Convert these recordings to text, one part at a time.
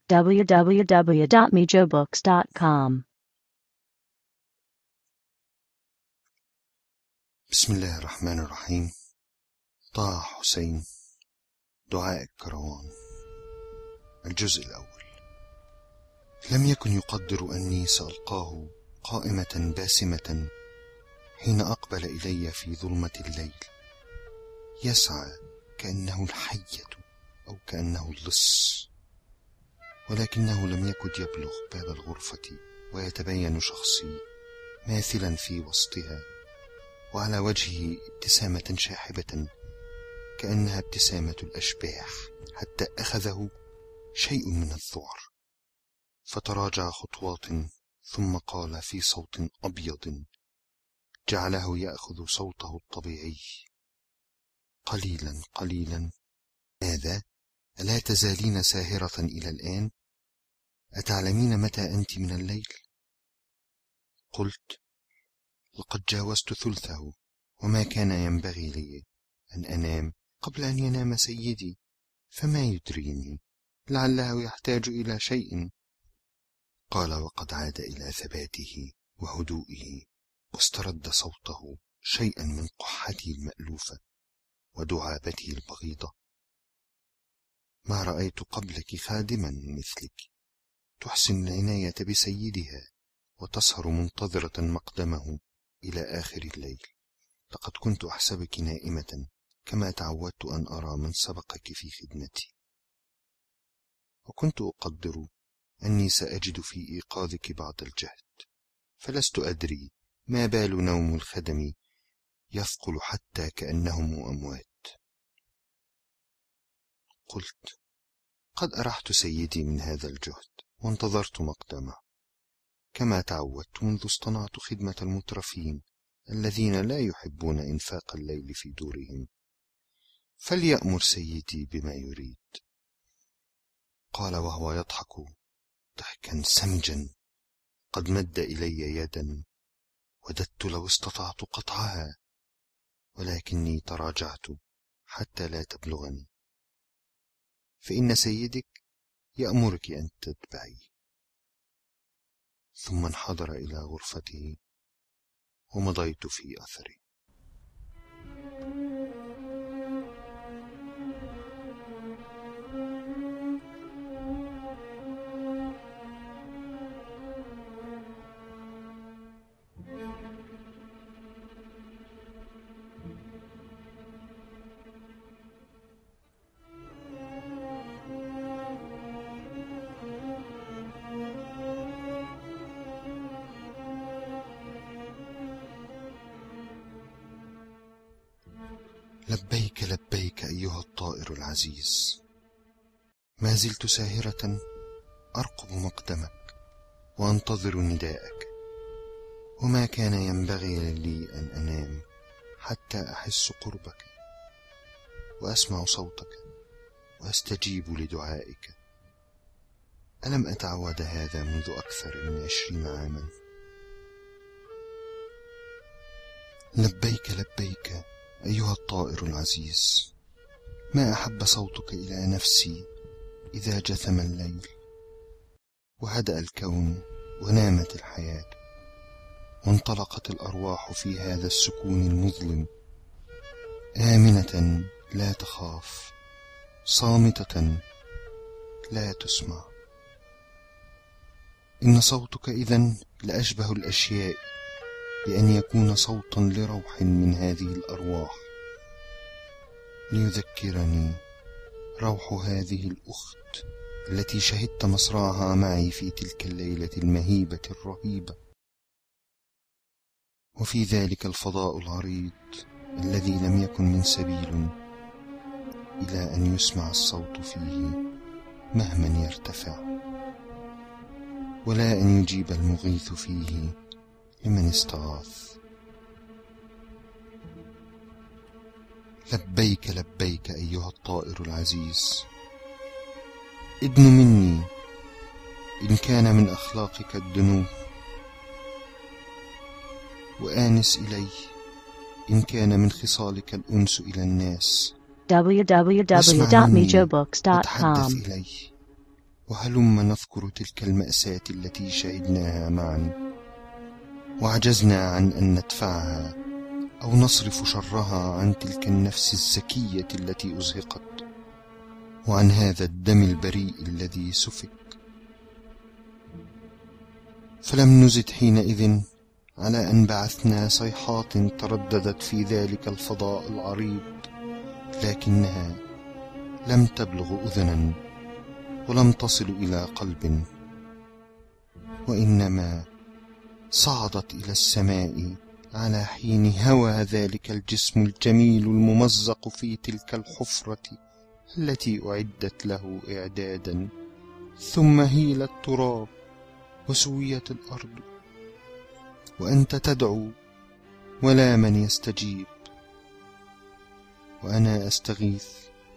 www.mijobooks.com. بسم الله الرحمن الرحيم. طه حسين، دعاء الكروان، الجزء الأول. لم يكن يقدر أني سألقاه قائمة باسمة حين أقبل إلي في ظلمة الليل، يسعى كأنه الحية أو كأنه اللص، ولكنه لم يكد يبلغ باب الغرفة ويتبين شخصي ماثلا في وسطها، وعلى وجهه ابتسامة شاحبة كأنها ابتسامة الأشباح، حتى أخذه شيء من الذعر، فتراجع خطوات ثم قال في صوت أبيض جعله يأخذ صوته الطبيعي: قليلا قليلا. ماذا؟ ألا تزالين ساهرة إلى الآن؟ أتعلمين متى أنت من الليل؟ قلت: لقد جاوزت ثلثه، وما كان ينبغي لي أن أنام قبل أن ينام سيدي، فما يدريني، لعله يحتاج إلى شيء. قال وقد عاد إلى ثباته وهدوئه، واسترد صوته شيئا من قحته المألوفة ودعابته البغيضة: ما رأيت قبلك خادما مثلك تحسن العناية بسيدها وتسهر منتظرة مقدمه إلى آخر الليل. لقد كنت أحسبك نائمة كما تعودت أن أرى من سبقك في خدمتي، وكنت أقدر أني سأجد في إيقاظك بعض الجهد، فلست أدري ما بال نوم الخدم يثقل حتى كأنهم أموات. قلت: قد أرحت سيدي من هذا الجهد وانتظرت مقدمه، كما تعودت منذ اصطنعت خدمة المترفين الذين لا يحبون إنفاق الليل في دورهم، فليأمر سيدي بما يريد. قال وهو يضحك ضحكا سمجا: قد مد إلي يدا، وددت لو استطعت قطعها، ولكني تراجعت حتى لا تبلغني، فإن سيدك يأمرك أن تتبعي. ثم انحدر إلى غرفته ومضيت في أثره. لبيك لبيك أيها الطائر العزيز، ما زلت ساهرة أرقب مقدمك وأنتظر نداءك، وما كان ينبغي لي أن أنام حتى أحس قربك وأسمع صوتك وأستجيب لدعائك. ألم أتعود هذا منذ أكثر من 20 عاما؟ لبيك لبيك أيها الطائر العزيز، ما أحب صوتك إلى نفسي إذا جثم الليل وهدأ الكون ونامت الحياة وانطلقت الأرواح في هذا السكون المظلم، آمنة لا تخاف، صامتة لا تسمع. إن صوتك إذن لأشبه الأشياء بأن يكون صوتا لروح من هذه الأرواح، ليذكرني روح هذه الأخت التي شهدت مصرعها معي في تلك الليلة المهيبة الرهيبة، وفي ذلك الفضاء العريض الذي لم يكن من سبيل إلى أن يسمع الصوت فيه مهما يرتفع، ولا أن يجيب المغيث فيه لمن استغاث. لبيك لبيك أيها الطائر العزيز، ادن مني إن كان من أخلاقك الدنو، وآنس إلي إن كان من خصالك الأنس إلى الناس. www.mijobooks.com. وتحدث إلي وهلم نذكر تلك المأساة التي شهدناها معا، وعجزنا عن أن ندفعها أو نصرف شرها عن تلك النفس الزكية التي أزهقت، وعن هذا الدم البريء الذي سفك. فلم نزد حينئذ على أن بعثنا صيحات ترددت في ذلك الفضاء العريض، لكنها لم تبلغ أذنا ولم تصل إلى قلب، وإنما صعدت إلى السماء على حين هوى ذلك الجسم الجميل الممزق في تلك الحفرة التي أعدت له إعدادا، ثم هيل التراب وسويت الأرض، وأنت تدعو ولا من يستجيب، وأنا أستغيث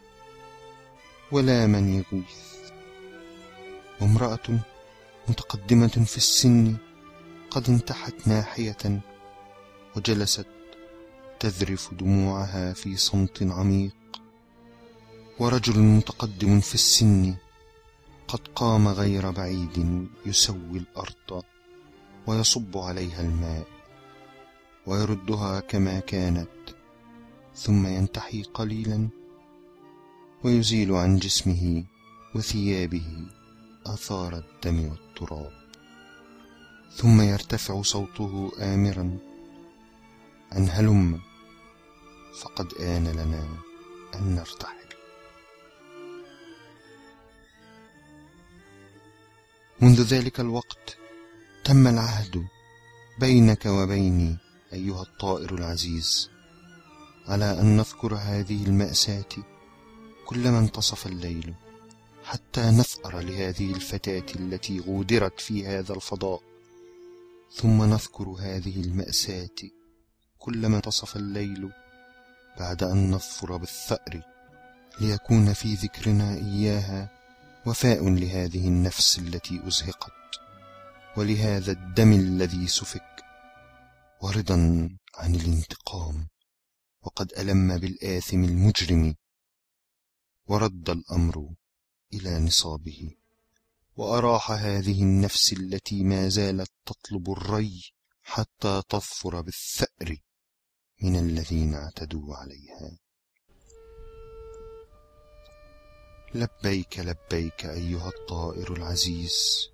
ولا من يغيث، وامرأة متقدمة في السن قد انتحت ناحية وجلست تذرف دموعها في صمت عميق، ورجل متقدم في السن قد قام غير بعيد يسوي الأرض ويصب عليها الماء ويردها كما كانت، ثم ينتحي قليلا ويزيل عن جسمه وثيابه آثار الدم والتراب، ثم يرتفع صوته آمرا أن هلم، فقد آن لنا أن نرتحل. منذ ذلك الوقت تم العهد بينك وبيني أيها الطائر العزيز على أن نذكر هذه المأساة كلما انتصف الليل، حتى نثأر لهذه الفتاة التي غودرت في هذا الفضاء، ثم نذكر هذه المأساة كلما انتصف الليل بعد أن نظفر بالثأر، ليكون في ذكرنا إياها وفاء لهذه النفس التي أزهقت ولهذا الدم الذي سفك، ورضا عن الانتقام وقد ألم بالآثم المجرم، ورد الأمر إلى نصابه، وأراح هذه النفس التي ما زالت تطلب الري حتى تظفر بالثأر من الذين اعتدوا عليها. لبيك لبيك أيها الطائر العزيز،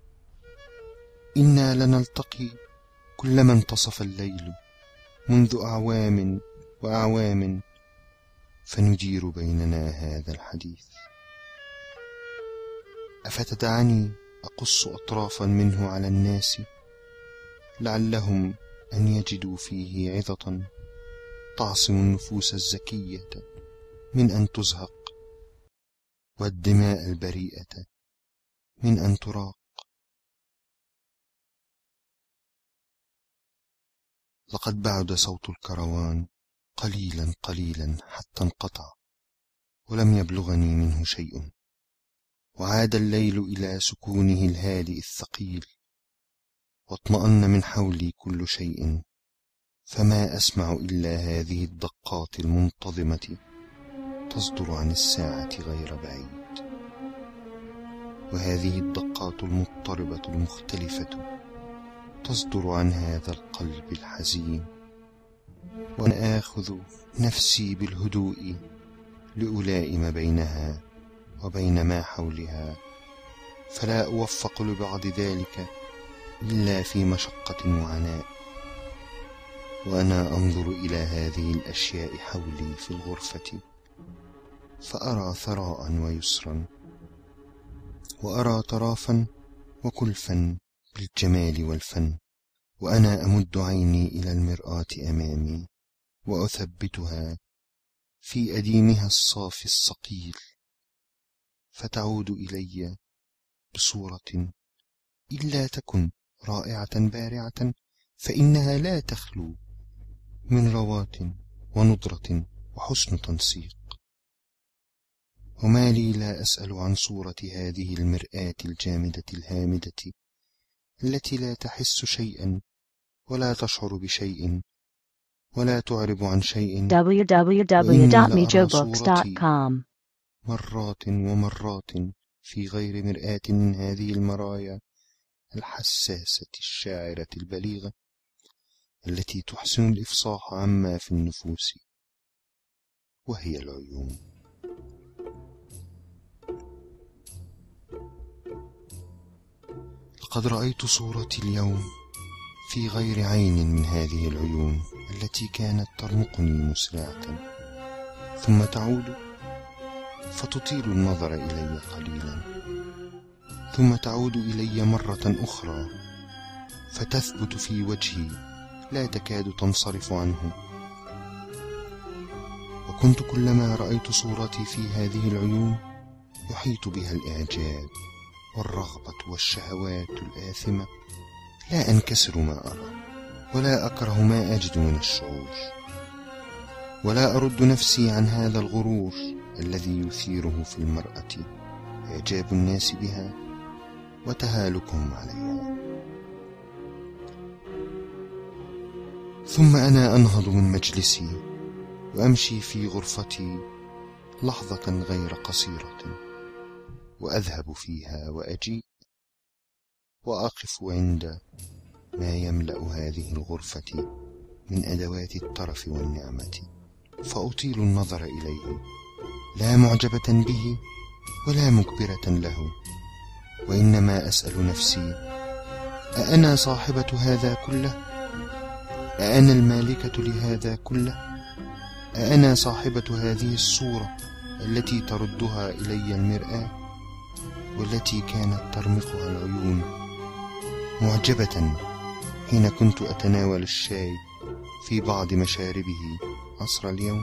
إنا لنلتقي كلما انتصف الليل منذ أعوام وأعوام، فندير بيننا هذا الحديث. أفتدعني أقص أطرافا منه على الناس لعلهم أن يجدوا فيه عظة تعصم النفوس الزكية من أن تزهق، والدماء البريئة من أن تراق. لقد بعد صوت الكروان قليلا قليلا حتى انقطع ولم يبلغني منه شيء، وعاد الليل إلى سكونه الهادئ الثقيل، واطمأن من حولي كل شيء، فما أسمع إلا هذه الدقات المنتظمة تصدر عن الساعة غير بعيد، وهذه الدقات المضطربة المختلفة تصدر عن هذا القلب الحزين، وأنا آخذ نفسي بالهدوء لألائم بينها وبين ما حولها، فلا أوفق لبعض ذلك إلا في مشقة وعناء، وأنا أنظر إلى هذه الأشياء حولي في الغرفة فأرى ثراء ويسرا، وأرى طرافا وكلفا بالجمال والفن، وأنا أمد عيني إلى المرآة أمامي وأثبتها في أديمها الصافي الصقيل، فتعود إلي بصورة إلا تكن رائعة بارعة، فإنها لا تخلو من روات وندرة وحسن تنسيق. وما لي لا أسأل عن صورة هذه المرآة الجامدة الهامدة التي لا تحس شيئا ولا تشعر بشيء ولا تعرب عن شيء، www.mijobooks.com مرات ومرات في غير مرآة من هذه المرايا الحساسة الشاعرة البليغة التي تحسن الإفصاح عما في النفوس، وهي العيون. لقد رأيت صورتي اليوم في غير عين من هذه العيون التي كانت ترمقني مسرعة، ثم تعود فتطيل النظر إلي قليلا، ثم تعود إلي مرة أخرى فتثبت في وجهي لا تكاد تنصرف عنه. وكنت كلما رأيت صورتي في هذه العيون يحيط بها الإعجاب والرغبة والشهوات الآثمة، لا أنكسر ما أرى، ولا أكره ما أجد من الشعور، ولا أرد نفسي عن هذا الغرور الذي يثيره في المرأة إعجاب الناس بها وتهالكهم عليها. ثم أنا أنهض من مجلسي وأمشي في غرفتي لحظة غير قصيرة، وأذهب فيها وأجيء وأقف عند ما يملأ هذه الغرفة من أدوات الترف والنعمة، فأطيل النظر إليه لا معجبة به ولا مكبرة له، وإنما أسأل نفسي: أأنا صاحبة هذا كله؟ أأنا المالكة لهذا كله؟ أأنا صاحبة هذه الصورة التي تردها إلي المرآة والتي كانت ترمقها العيون، معجبة حين كنت أتناول الشاي في بعض مشاربه عصر اليوم؟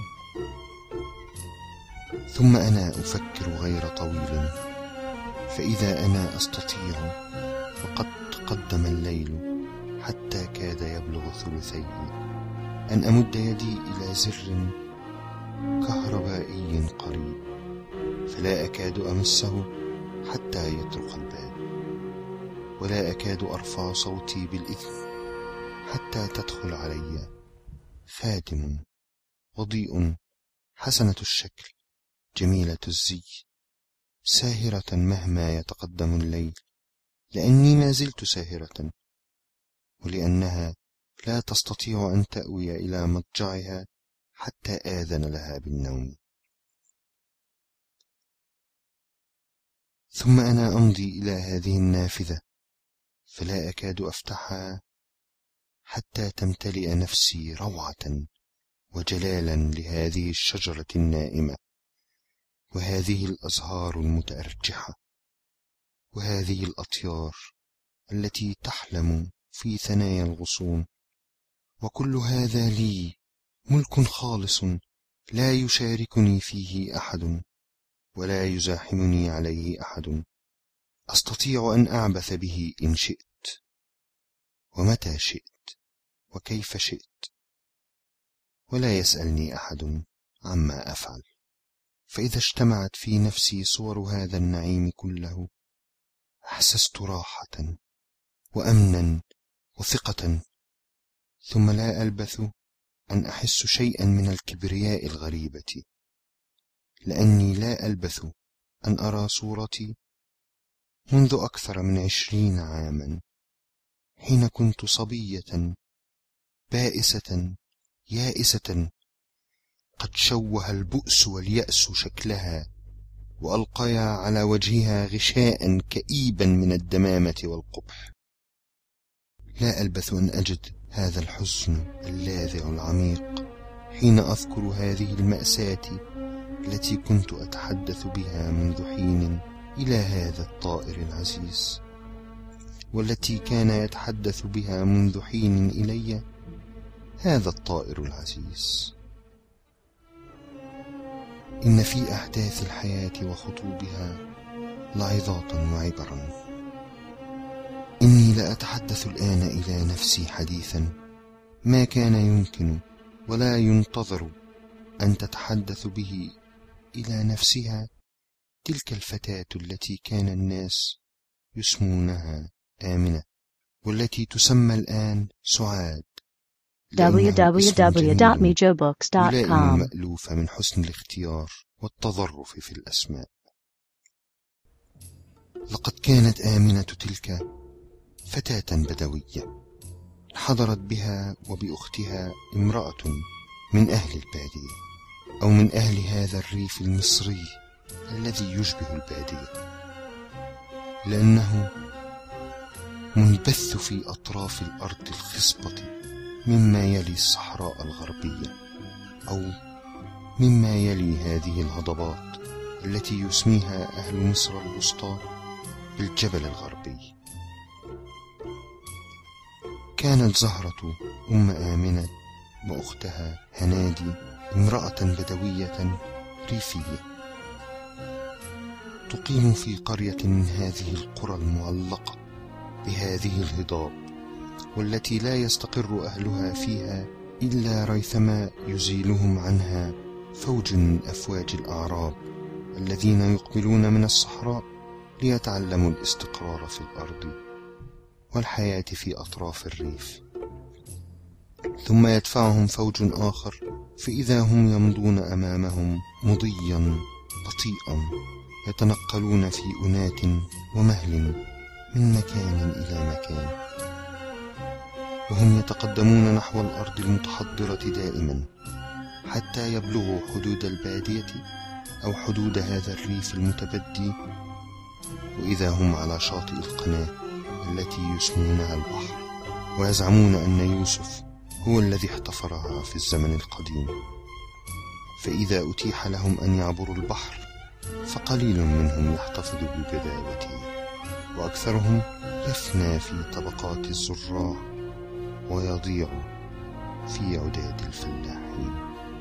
ثم أنا أفكر غير طويل، فإذا أنا أستطيع وقد تقدم الليل حتى كاد يبلغ ثلثيه أن أمد يدي إلى زر كهربائي قريب، فلا أكاد أمسه حتى يطرق الباب، ولا أكاد أرفع صوتي بالإذن حتى تدخل علي خادم وضيء حسنة الشكل جميلة الزي ساهرة مهما يتقدم الليل، لأني ما زلت ساهرة، ولأنها لا تستطيع أن تأوي إلى مضجعها حتى آذن لها بالنوم. ثم أنا أمضي إلى هذه النافذة فلا أكاد أفتحها حتى تمتلئ نفسي روعة وجلالا لهذه الشجرة النائمة، وهذه الأزهار المتأرجحة، وهذه الأطيار التي تحلم في ثنايا الغصون. وكل هذا لي ملك خالص لا يشاركني فيه أحد ولا يزاحمني عليه أحد، أستطيع أن أعبث به إن شئت ومتى شئت وكيف شئت، ولا يسألني أحد عما أفعل. فإذا اجتمعت في نفسي صور هذا النعيم كله أحسست راحة وأمنا وثقة، ثم لا ألبث أن أحس شيئا من الكبرياء الغريبة، لأني لا ألبث أن أرى صورتي منذ أكثر من 20 عاما، حين كنت صبية بائسة يائسة قد شوه البؤس واليأس شكلها، وألقيا على وجهها غشاء كئيبا من الدمامة والقبح. لا ألبث أن أجد هذا الحزن اللاذع العميق حين أذكر هذه المأساة التي كنت أتحدث بها منذ حين إلى هذا الطائر العزيز، والتي كان يتحدث بها منذ حين إلي هذا الطائر العزيز. إن في أحداث الحياة وخطوبها لعظات وعبرا. إني لا أتحدث الآن إلى نفسي حديثا ما كان يمكن ولا ينتظر أن تتحدث به إلى نفسها تلك الفتاة التي كان الناس يسمونها آمنة، والتي تسمى الآن سعاد، www.mijobooks.com. يلائم المألوف من حسن الاختيار والتظرف في الأسماء. لقد كانت آمنة تلك فتاة بدوية، حضرت بها وبأختها امرأة من أهل البادية، أو من أهل هذا الريف المصري الذي يشبه البادية، لأنه منبث في أطراف الأرض الخصبة مما يلي الصحراء الغربية، أو مما يلي هذه الهضبات التي يسميها أهل مصر الوسطى بالجبل الغربي. كانت زهرة أم آمنة وأختها هنادي امرأة بدوية ريفية تقيم في قرية من هذه القرى المعلقة بهذه الهضاب، والتي لا يستقر أهلها فيها إلا ريثما يزيلهم عنها فوج من أفواج الأعراب الذين يقبلون من الصحراء ليتعلموا الاستقرار في الأرض والحياة في أطراف الريف، ثم يدفعهم فوج آخر، فإذا هم يمضون أمامهم مضيا بطيئا يتنقلون في أنات ومهل من مكان إلى مكان، وهم يتقدمون نحو الأرض المتحضرة دائما حتى يبلغوا حدود البادية أو حدود هذا الريف المتبدي، وإذا هم على شاطئ القناة التي يسمونها البحر، ويزعمون أن يوسف هو الذي احتفرها في الزمن القديم. فإذا أتيح لهم أن يعبروا البحر فقليل منهم يحتفظ ببداوته، وأكثرهم يفنى في طبقات الزراع ويضيع في عداد الفلاحين.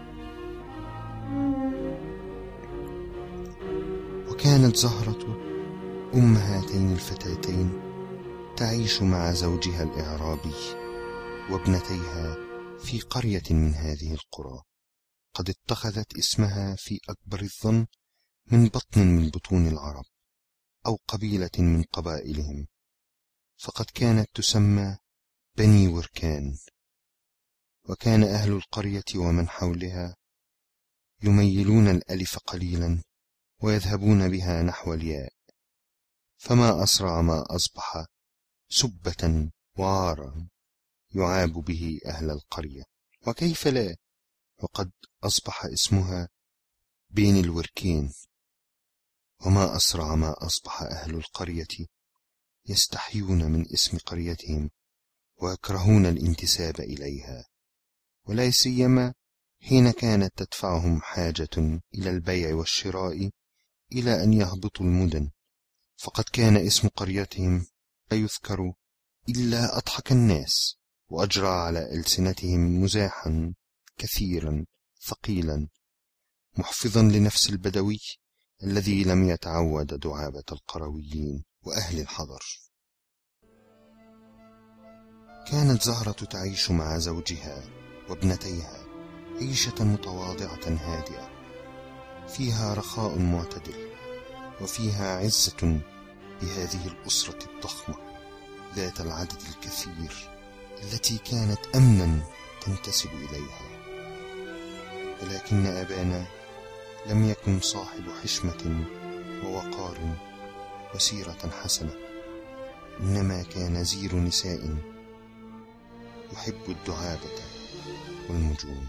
وكانت زهرة أم هاتين الفتاتين تعيش مع زوجها الإعرابي وابنتيها في قرية من هذه القرى قد اتخذت اسمها في أكبر الظن من بطن من بطون العرب أو قبيلة من قبائلهم، فقد كانت تسمى بني وركان. وكان أهل القرية ومن حولها يميلون الألف قليلا ويذهبون بها نحو الياء، فما أسرع ما أصبح سبة وعارا يعاب به أهل القرية، وكيف لا، وقد أصبح اسمها بين الوركين. وما أسرع ما أصبح أهل القرية يستحيون من اسم قريتهم ويكرهون الانتساب إليها، ولا سيما حين كانت تدفعهم حاجة إلى البيع والشراء إلى أن يهبطوا المدن، فقد كان اسم قريتهم لا يذكر إلا أضحك الناس وأجرى على ألسنتهم مزاحا كثيرا ثقيلا، محفظا لنفس البدوي الذي لم يتعود دعابة القرويين وأهل الحضر. كانت زهرة تعيش مع زوجها وابنتيها عيشة متواضعة هادئة، فيها رخاء معتدل، وفيها عزة بهذه الأسرة الضخمة ذات العدد الكثير التي كانت أمنا تنتسب إليها. ولكن أبانا لم يكن صاحب حشمة ووقار وسيرة حسنة، إنما كان زير نساء يحب الدعابة والمجون،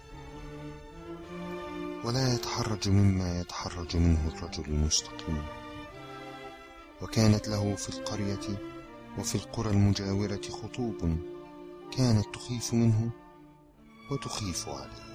ولا يتحرج مما يتحرج منه الرجل المستقيم. وكانت له في القرية وفي القرى المجاورة خطوب كانت تخيف منه وتخيف عليه.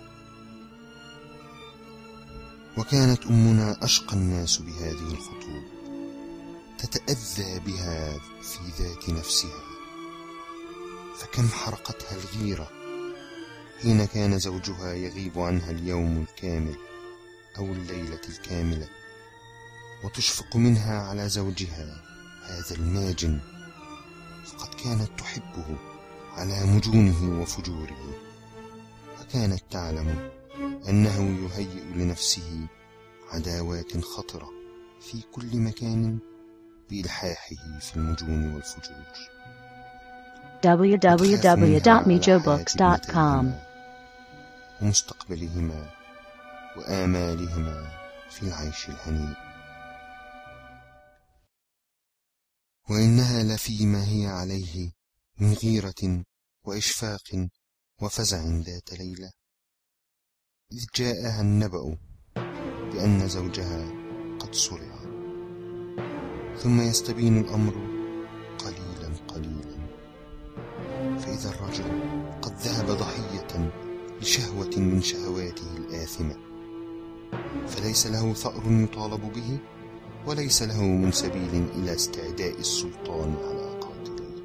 وكانت أمنا أشقى الناس بهذه الخطوب، تتأذى بها في ذات نفسها، فكم حرقتها الغيرة حين كان زوجها يغيب عنها اليوم الكامل أو الليلة الكاملة، وتشفق منها على زوجها هذا الماجن، فقد كانت تحبه على مجونه وفجوره، وكانت تعلم أنه يهيئ لنفسه عداوات خطرة في كل مكان بإلحاحه في المجون والفجور. www.mijobooks.com ومستقبلهما وآمالهما في العيش الهنيء. وإنها لفيما هي عليه من غيرة وإشفاق وفزع ذات ليلة، إذ جاءها النبأ بأن زوجها قد صرع، ثم يستبين الأمر قليلا قليلا، فإذا الرجل قد ذهب ضحية لشهوة من شهواته الآثمة، فليس له ثأر يطالب به، وليس له من سبيل إلى استعداء السلطان على قاتله،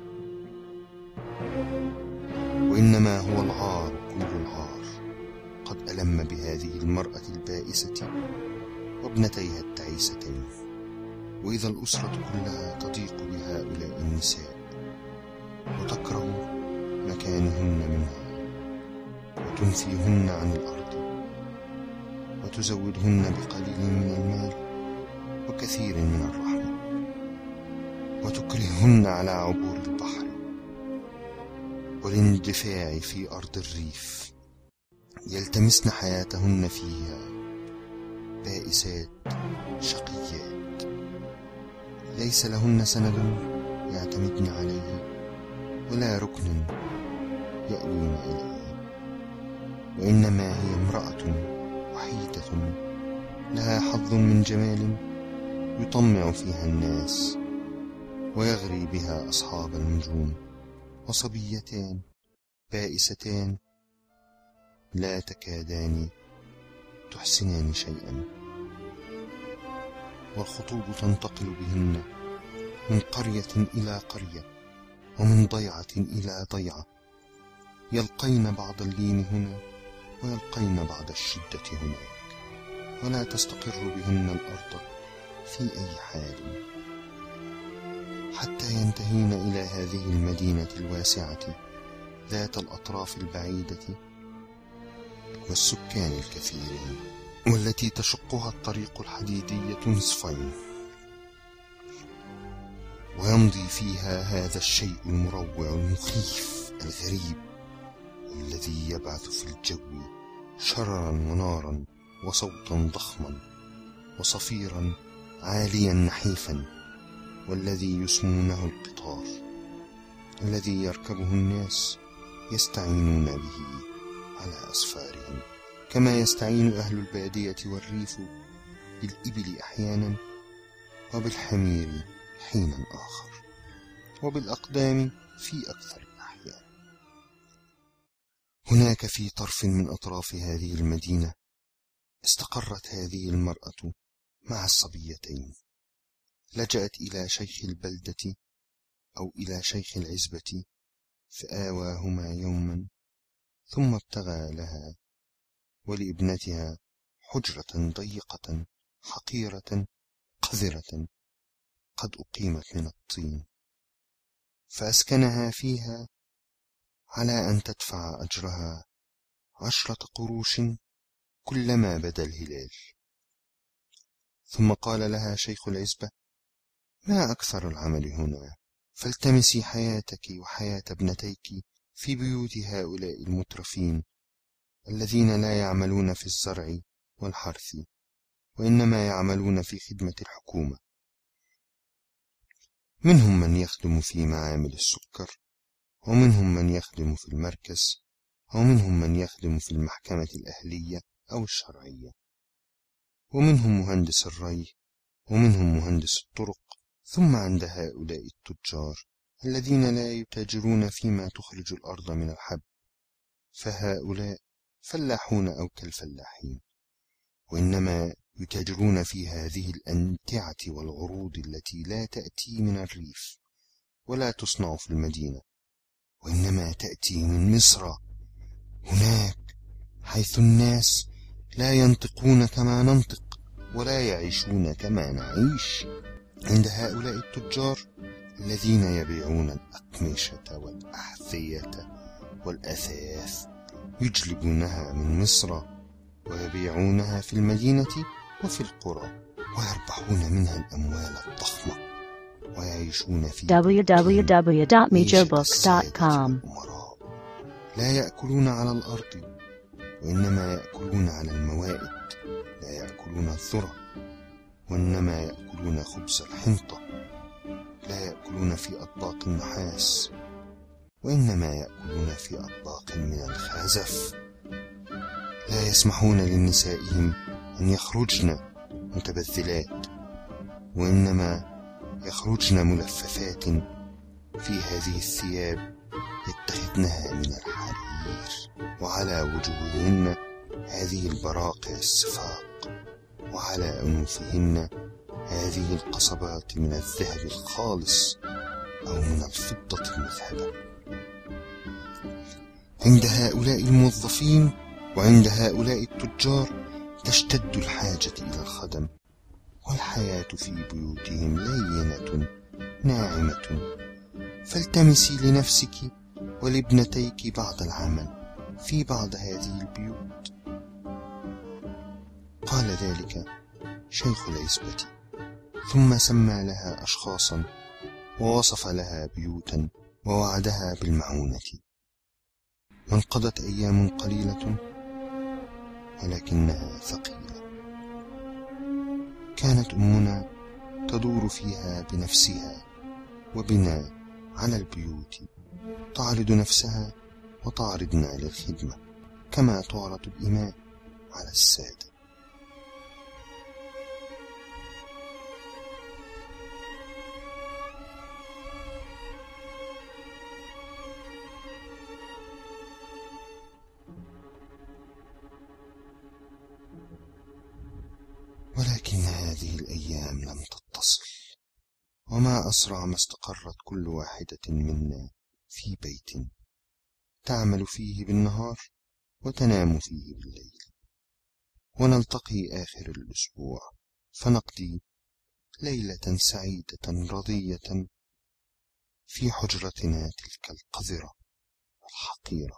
وإنما هو العار كل العار قد ألم بهذه المرأة البائسة وابنتيها التعيستين. وإذا الأسرة كلها تضيق بهؤلاء النساء وتكره مكانهن منها وتنفيهن عن الأرض وتزودهن بقليل من المال وكثير من الرحمة وتكرههن على عبور البحر والاندفاع في أرض الريف، يلتمسن حياتهن فيها بائسات شقيات ليس لهن سند يعتمدن عليه ولا ركن يأوين إليه، وإنما هي امرأة وحيدة لها حظ من جمال يطمع فيها الناس ويغري بها أصحاب النجوم، وصبيتان بائستان لا تكادان تحسنان شيئا، والخطوب تنتقل بهن من قرية إلى قرية ومن ضيعة إلى ضيعة، يلقين بعض اللين هنا ويلقين بعض الشدة هناك، ولا تستقر بهن الأرض في أي حال، حتى ينتهين إلى هذه المدينة الواسعة ذات الأطراف البعيدة والسكان الكثيرين، والتي تشقها الطريق الحديدية نصفين، ويمضي فيها هذا الشيء المروع المخيف الغريب الذي يبعث في الجو شررا ونارا وصوتا ضخما وصفيرا عاليا نحيفا، والذي يسمونه القطار، الذي يركبه الناس يستعينون به على أسفارهم، كما يستعين أهل البادية والريف بالإبل أحيانا وبالحمير حينا آخر وبالأقدام في أكثر الأحيان. هناك في طرف من أطراف هذه المدينة استقرت هذه المرأة مع الصبيتين، لجأت إلى شيخ البلدة أو إلى شيخ العزبة فآواهما يوما، ثم ابتغى لها ولابنتها حجرة ضيقة حقيرة قذرة قد أقيمت من الطين، فأسكنها فيها على أن تدفع أجرها 10 قروش كلما بدا الهلال. ثم قال لها شيخ العزبة: ما أكثر العمل هنا، فالتمسي حياتك وحياة ابنتيك في بيوت هؤلاء المترفين الذين لا يعملون في الزرع والحرث، وإنما يعملون في خدمة الحكومة، منهم من يخدم في معامل السكر، ومنهم من يخدم في المركز، ومنهم من يخدم في المحكمة الأهلية أو الشرعية، ومنهم مهندس الري، ومنهم مهندس الطرق. ثم عند هؤلاء التجار الذين لا يتاجرون فيما تخرج الأرض من الحب، فهؤلاء فلاحون أو كالفلاحين، وإنما يتاجرون في هذه الأمتعة والعروض التي لا تأتي من الريف ولا تصنع في المدينة، وإنما تأتي من مصر، هناك حيث الناس لا ينطقون كما ننطق ولا يعيشون كما نعيش. عند هؤلاء التجار الذين يبيعون الأقمشة والأحذية والأثاث، يجلبونها من مصر ويبيعونها في المدينة وفي القرى، ويربحون منها الأموال الضخمة، ويعيشون في www.mijobooks.com. لا يأكلون على الأرض، وإنما يأكلون على الموائد، لا يأكلون الذرة، وإنما يأكلون خبز الحنطة، لا يأكلون في أطباق النحاس، وإنما يأكلون في أطباق من الخزف. لا يسمحون لنسائهم أن يخرجن متبذلات، وإنما يخرجن ملففات في هذه الثياب يتخذنها من الحرير، وعلى وجوههن هذه البراقع الصفاق، وعلى أنوفهن هذه القصبات من الذهب الخالص أو من الفضة المذهبة. عند هؤلاء الموظفين وعند هؤلاء التجار تشتد الحاجة إلى الخدم، والحياة في بيوتهم لينة ناعمة، فالتمسي لنفسك ولابنتيك بعض العمل في بعض هذه البيوت. قال ذلك شيخ العزبة، ثم سمى لها أشخاصا ووصف لها بيوتا ووعدها بالمعونة. وانقضت أيام قليلة ولكنها ثقيلة. كانت أمنا تدور فيها بنفسها وبنا على البيوت، تعرض نفسها وتعرضنا للخدمة كما تعرض الإماء على السادة. ولكن هذه الأيام لم تتصل، وما أسرع ما استقرت كل واحدة منا في بيت تعمل فيه بالنهار وتنام فيه بالليل، ونلتقي آخر الأسبوع فنقضي ليلة سعيدة رضية في حجرتنا تلك القذرة الحقيرة.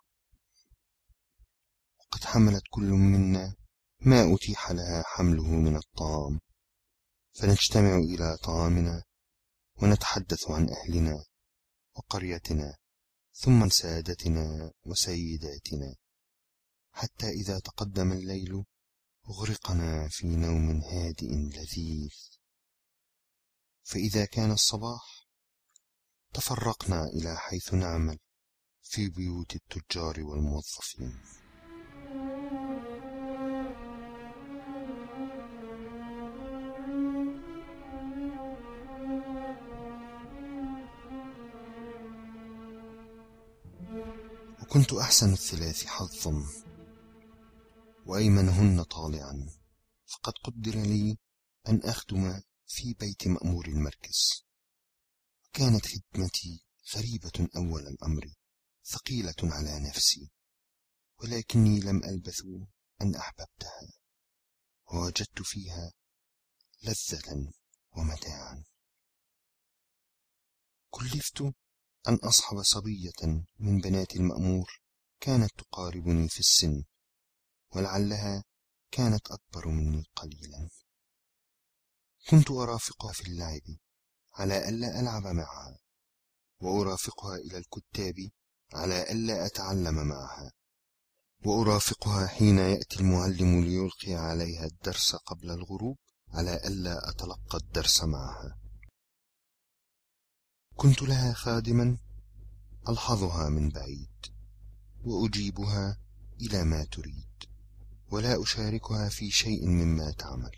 وقد حملت كل منا ما أتيح لها حمله من الطعام، فنجتمع إلى طعامنا ونتحدث عن أهلنا وقريتنا ثم سادتنا وسيداتنا، حتى إذا تقدم الليل أغرقنا في نوم هادئ لذيذ. فإذا كان الصباح تفرقنا إلى حيث نعمل في بيوت التجار والموظفين. وكنت أحسن الثلاث حظا وأيمنهن طالعا، فقد قدر لي أن أخدم في بيت مأمور المركز. كانت خدمتي غريبة أول الأمر، ثقيلة على نفسي، ولكني لم ألبث أن أحببتها، ووجدت فيها لذة ومتاعا. كلفت أن أصحب صبية من بنات المأمور كانت تقاربني في السن، ولعلها كانت أكبر مني قليلا. كنت أرافقها في اللعب على ألا ألعب معها، وأرافقها إلى الكتاب على ألا أتعلم معها، وأرافقها حين يأتي المعلم ليلقي عليها الدرس قبل الغروب على ألا أتلقى الدرس معها. كنت لها خادما ألحظها من بعيد وأجيبها إلى ما تريد، ولا أشاركها في شيء مما تعمل.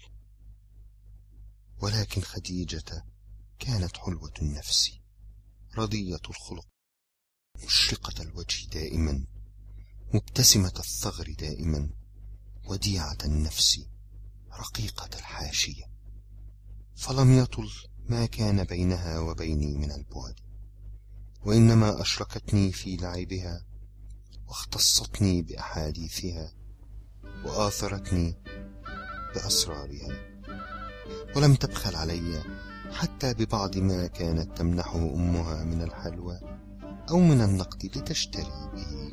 ولكن خديجة كانت حلوة النفس، رضية الخلق، مشرقة الوجه دائما، مبتسمة الثغر دائما، وديعة النفس، رقيقة الحاشية. فلم يطل ما كان بينها وبيني من البعد، وإنما أشركتني في لعبها، واختصتني بأحاديثها، وآثرتني بأسرارها، ولم تبخل علي حتى ببعض ما كانت تمنحه أمها من الحلوى أو من النقد لتشتري به.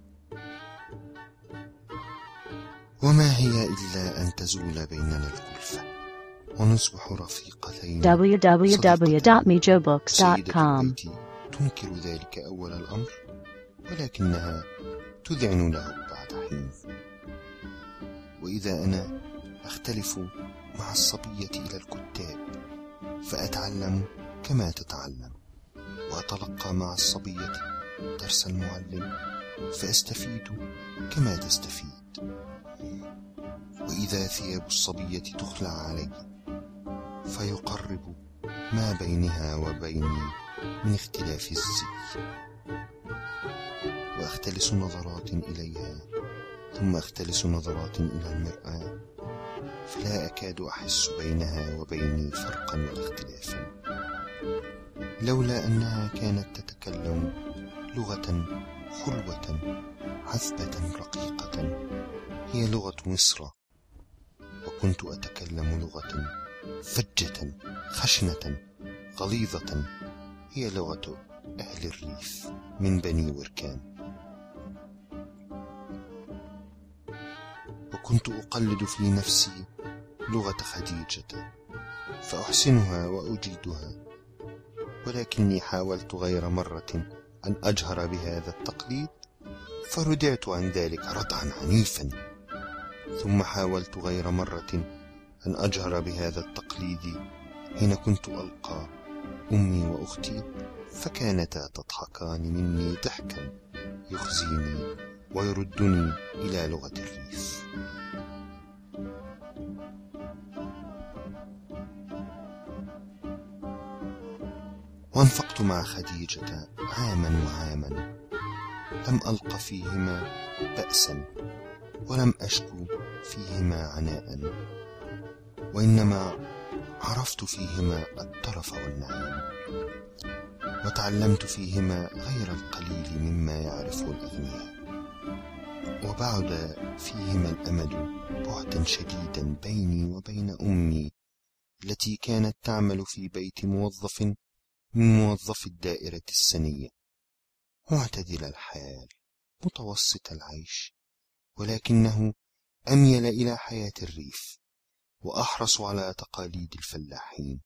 وما هي إلا أن تزول بيننا الكلفة ونصبح رفيقتين. www.mijobooks.com. تنكر ذلك أول الأمر، ولكنها تذعن له بعد حين. وإذا أنا أختلف مع الصبية إلى الكتاب فأتعلم كما تتعلم، وأتلقى مع الصبية درس المعلم فأستفيد كما تستفيد. وإذا ثياب الصبية تخلع علي فيقرب ما بينها وبيني من اختلاف الزي، وأختلس نظرات إليها ثم أختلس نظرات إلى المرآة، فلا أكاد أحس بينها وبيني فرقا ولا اختلافا، لولا أنها كانت تتكلم لغة حلوة عذبة رقيقة هي لغة مصر، وكنت أتكلم لغة فجة خشنة غليظة هي لغة أهل الريف من بني وركان. وكنت أقلد في نفسي لغة خديجة فأحسنها وأجيدها، ولكني حاولت غير مرة أن أجهر بهذا التقليد فردعت عن ذلك ردعا عنيفا، ثم حاولت غير مرة أن أجهر بهذا التقليد حين كنت ألقى أمي وأختي فكانتا تضحكان مني ضحكا يخزيني ويردني إلى لغة الريف. وانفقت مع خديجة عاما وعاما، لم ألق فيهما بأسا ولم أشكو فيهما عناء، وإنما عرفت فيهما الترف والنعيم، وتعلمت فيهما غير القليل مما يعرفه الأغنياء، وبعد فيهما الأمد بعدا شديدا بيني وبين أمي التي كانت تعمل في بيت موظف من موظفي الدائرة السنية، معتدل الحال متوسط العيش، ولكنه أميل إلى حياة الريف وأحرص على تقاليد الفلاحين.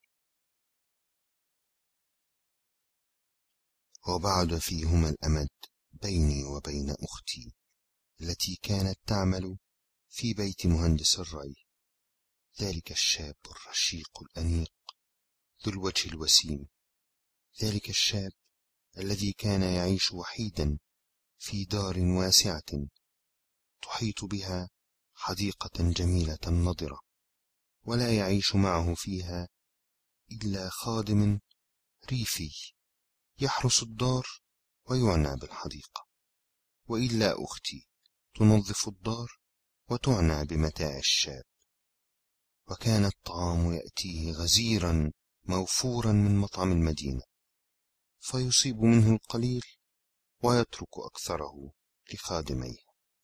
وبعد فيهما الأمد بيني وبين أختي التي كانت تعمل في بيت مهندس الري، ذلك الشاب الرشيق الأنيق ذو الوجه الوسيم، ذلك الشاب الذي كان يعيش وحيدا في دار واسعة تحيط بها حديقة جميلة نضرة، ولا يعيش معه فيها إلا خادم ريفي يحرس الدار ويعنى بالحديقة، وإلا أختي تنظف الدار وتعنى بمتاع الشاب. وكان الطعام يأتيه غزيرا موفورا من مطعم المدينة، فيصيب منه القليل ويترك أكثره لخادميه.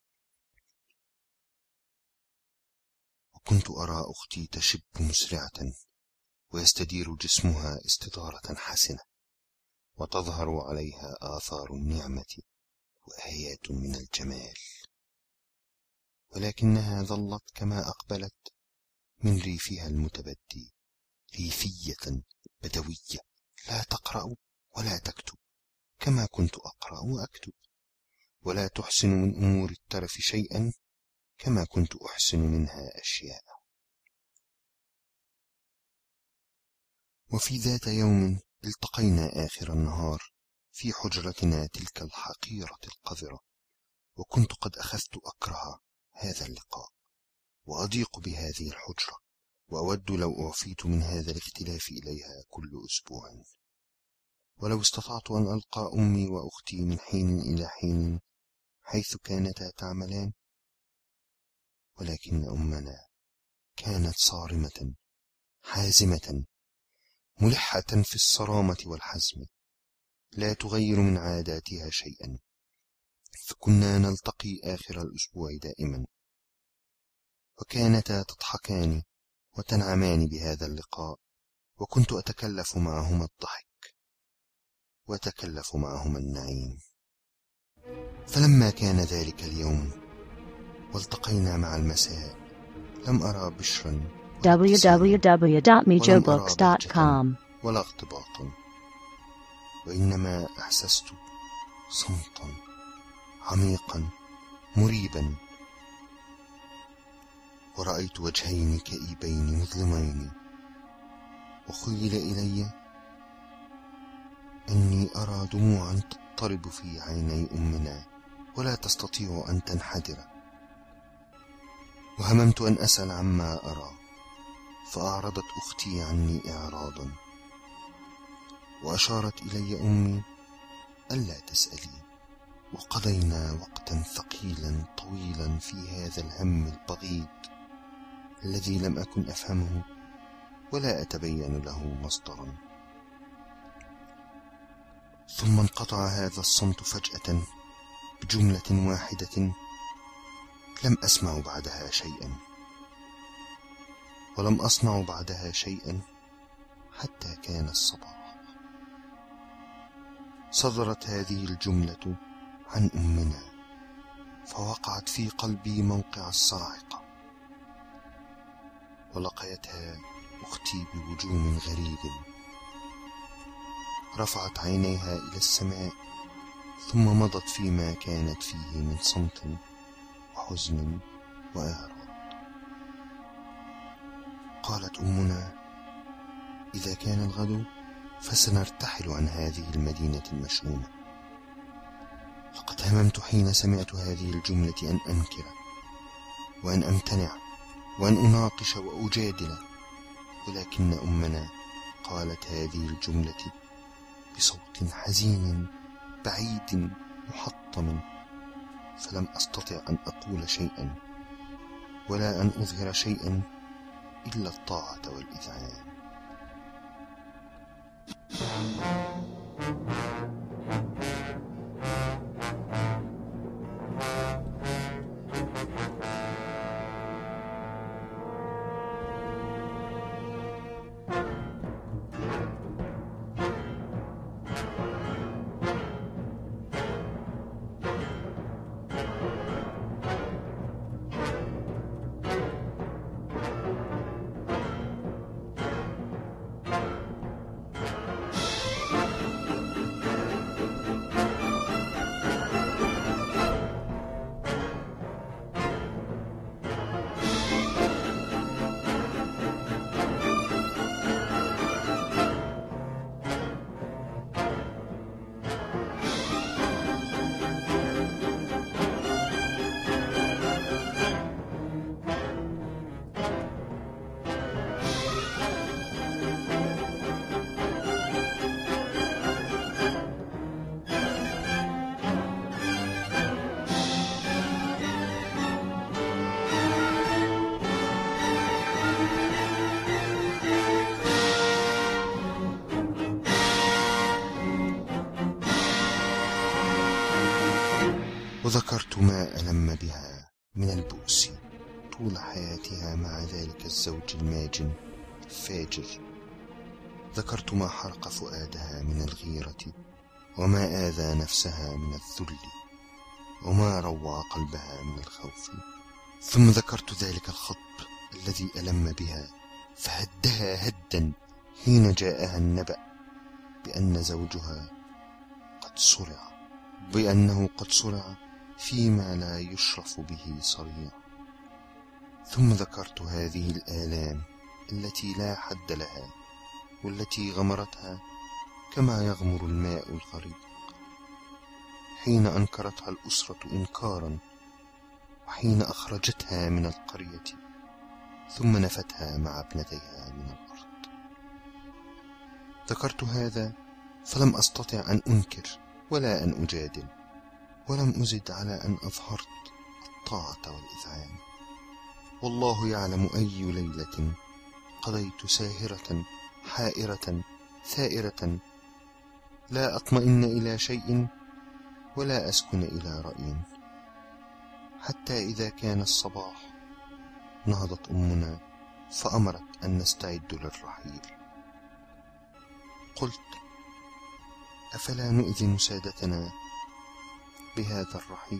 وكنت أرى أختي تشب مسرعة ويستدير جسمها استدارة حسنة، وتظهر عليها آثار النعمة وآيات من الجمال، ولكنها ظلت كما أقبلت من ريفها المتبدي ريفية بدوية لا تقرأ ولا تكتب كما كنت أقرأ وأكتب، ولا تحسن من أمور الترف شيئا كما كنت أحسن منها أشياء. وفي ذات يوم التقينا آخر النهار في حجرتنا تلك الحقيرة القذرة، وكنت قد أخذت أكره هذا اللقاء وأضيق بهذه الحجرة، وأود لو أعفيت من هذا الاختلاف إليها كل أسبوع، ولو استطعت أن ألقى أمي وأختي من حين إلى حين حيث كانتا تعملان، ولكن أمنا كانت صارمة حازمة ملحة في الصرامة والحزم، لا تغير من عاداتها شيئا، فكنا نلتقي آخر الأسبوع دائما، وكانتا تضحكان وتنعمان بهذا اللقاء، وكنت أتكلف معهما الضحك وأتكلف معهما النعيم. فلما كان ذلك اليوم والتقينا مع المساء لم أرى بشرا www.mijobooks.com ولا اغتباطا، وإنما أحسست صمتا عميقا مريبا، ورأيت وجهين كئيبين مظلمين، وخيل إلي إني أرى دموعا تضطرب في عيني أمنا ولا تستطيع أن تنحدر، وهممت أن أسأل عما أرى، فأعرضت أختي عني إعراضا، وأشارت إلي أمي ألا تسألي. وقضينا وقتا ثقيلا طويلا في هذا الهم البغيض الذي لم أكن أفهمه ولا أتبين له مصدرا. ثم انقطع هذا الصمت فجأة بجملة واحدة، لم أسمع بعدها شيئا، ولم أصنع بعدها شيئا حتى كان الصباح. صدرت هذه الجملة عن أمنا، فوقعت في قلبي موقع الصاعقة، ولقيتها أختي بوجوم غريب، رفعت عينيها إلى السماء ثم مضت فيما كانت فيه من صمت وحزن وإعراض. قالت أمنا: إذا كان الغد فسنرتحل عن هذه المدينة المشؤومة. لقد هممت حين سمعت هذه الجملة أن أنكر وأن أمتنع وأن أناقش وأجادل، ولكن أمنا قالت هذه الجملة بصوت حزين بعيد محطم، فلم أستطع أن أقول شيئا ولا أن أظهر شيئا إلا الطاعة والإذعان. وذكرت ما ألم بها من البؤس طول حياتها مع ذلك الزوج الماجن الفاجر. ذكرت ما حرق فؤادها من الغيرة، وما آذى نفسها من الذل، وما روع قلبها من الخوف. ثم ذكرت ذلك الخطب الذي ألم بها فهدها هدا حين جاءها النبأ بأن زوجها قد صرع فيما لا يشرف به صريع. ثم ذكرت هذه الآلام التي لا حد لها، والتي غمرتها كما يغمر الماء الغريق، حين أنكرتها الأسرة إنكارا، وحين أخرجتها من القرية ثم نفتها مع ابنتيها من الأرض. ذكرت هذا فلم أستطع أن أنكر ولا أن أجادل، ولم أزد على أن أظهرت الطاعة والإذعان. والله يعلم أي ليلة قضيت ساهرة حائرة ثائرة، لا أطمئن إلى شيء ولا أسكن إلى رأي، حتى إذا كان الصباح نهضت أمنا فأمرت أن نستعد للرحيل. قلت: أفلا نؤذن سادتنا بهذا الرحيل؟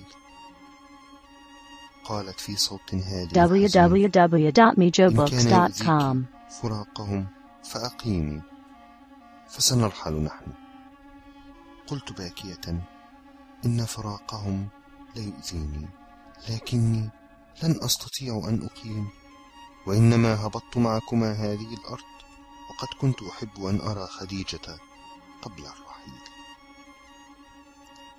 قالت في صوت هادئ: www.mijobooks.com. فراقهم فأقيمي، فسنرحل نحن. قلت باكية: إن فراقهم لا يؤذيني، لكني لن أستطيع أن أقيم، وإنما هبطت معكما هذه الأرض، وقد كنت أحب أن أرى خديجة قبل الرحيل.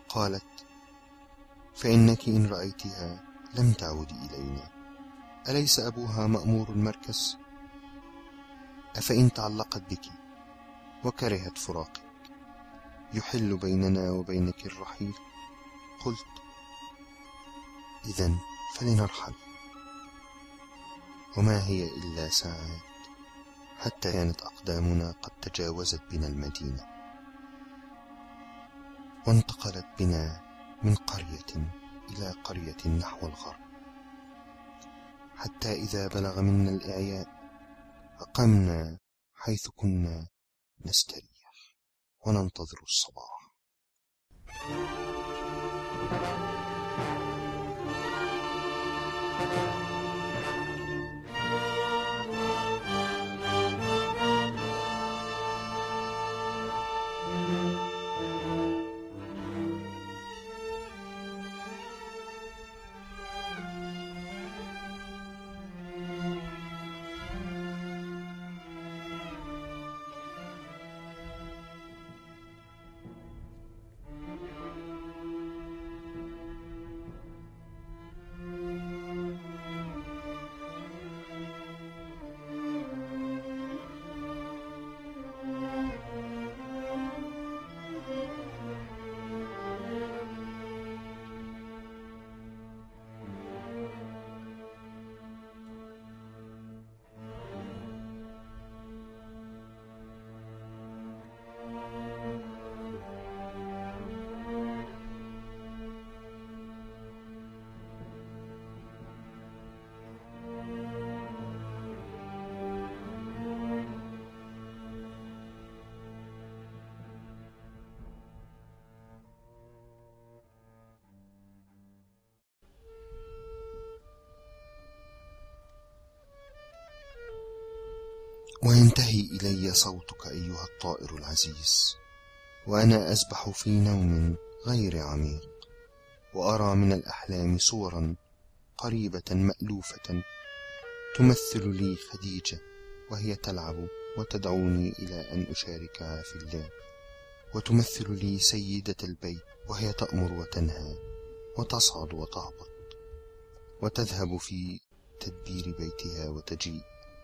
قالت: فإنك إن رأيتها لم تعودي إلينا. أليس أبوها مأمور المركز؟ أفإن تعلقت بك وكرهت فراقك يحل بيننا وبينك الرحيل؟ قلت: إذن فلنرحل. وما هي إلا ساعات حتى كانت أقدامنا قد تجاوزت بنا المدينة، وانتقلت بنا من قرية إلى قرية نحو الغرب، حتى إذا بلغ منا الإعياء أقمنا حيث كنا نستريح وننتظر الصباح. وينتهي إلي صوتك أيها الطائر العزيز، وأنا أسبح في نوم غير عميق، وأرى من الأحلام صورا قريبة مألوفة تمثل لي خديجة وهي تلعب وتدعوني إلى أن أشاركها في اللعب، وتمثل لي سيدة البيت وهي تأمر وتنهى وتصعد وتهبط وتذهب في تدبير بيتها وتجيء،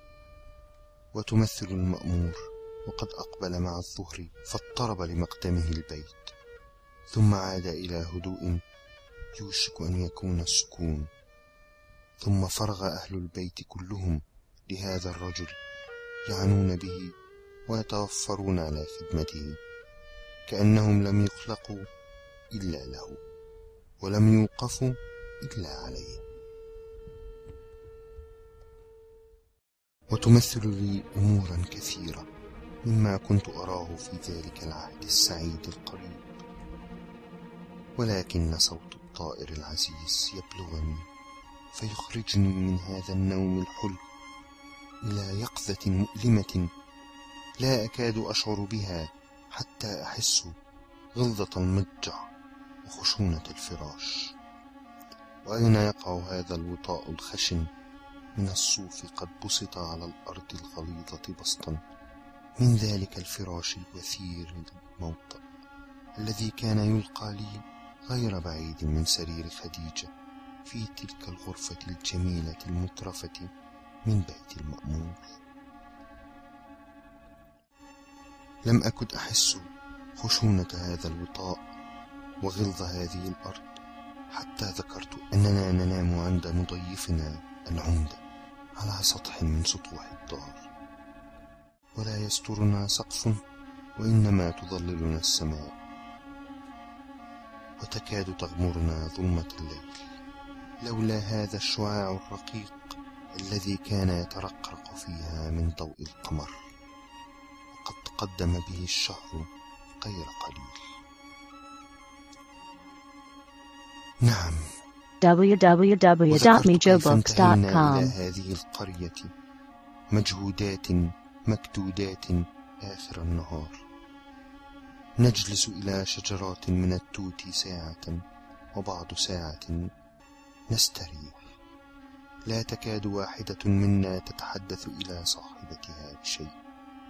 وتمثل المأمور وقد أقبل مع الظهر فاضطرب لمقدمه البيت، ثم عاد إلى هدوء يوشك أن يكون السكون، ثم فرغ أهل البيت كلهم لهذا الرجل يعنون به ويتوفرون على خدمته، كأنهم لم يخلقوا إلا له ولم يوقفوا إلا عليه. وتمثل لي أمورا كثيرة مما كنت أراه في ذلك العهد السعيد القريب، ولكن صوت الطائر العزيز يبلغني فيخرجني من هذا النوم الحلو إلى يقظة مؤلمة لا أكاد أشعر بها حتى أحس غلظة المضجع وخشونة الفراش. وأين يقع هذا الوطاء الخشن من الصوف قد بسط على الأرض الغليظة بسطا من ذلك الفراش الوثير الموطأ الذي كان يلقى لي غير بعيد من سرير خديجة في تلك الغرفة الجميلة المترفة من بيت المأمور. لم أكد أحس خشونة هذا الوطاء وغلظ هذه الأرض حتى ذكرت أننا ننام عند مضيفنا العمدة على سطح من سطوح الدار، ولا يسترنا سقف وإنما تظللنا السماء، وتكاد تغمرنا ظلمة الليل لولا هذا الشعاع الرقيق الذي كان يترقرق فيها من ضوء القمر، وقد تقدم به الشهر غير قليل. نعم، www.mejobooks.com. إلى هذه القرية مجهودات مكدودات آخر النهار، نجلس إلى شجرات من التوت ساعة وبعض ساعة نستريح، لا تكاد واحدة منا تتحدث إلى صاحبتها بشيء،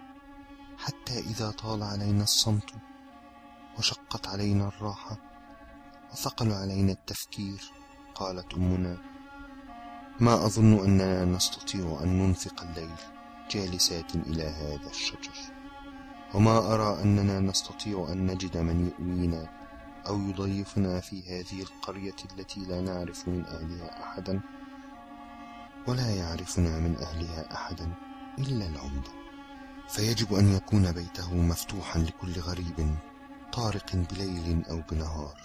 حتى إذا طال علينا الصمت وشقت علينا الراحة وثقل علينا التفكير. قالت أمنا: ما أظن أننا نستطيع أن ننفق الليل جالسات إلى هذا الشجر، وما أرى أننا نستطيع أن نجد من يؤوينا أو يضيفنا في هذه القرية التي لا نعرف من أهلها أحدا، ولا يعرفنا من أهلها أحدا إلا العمدة، فيجب أن يكون بيته مفتوحا لكل غريب طارق بليل أو بنهار.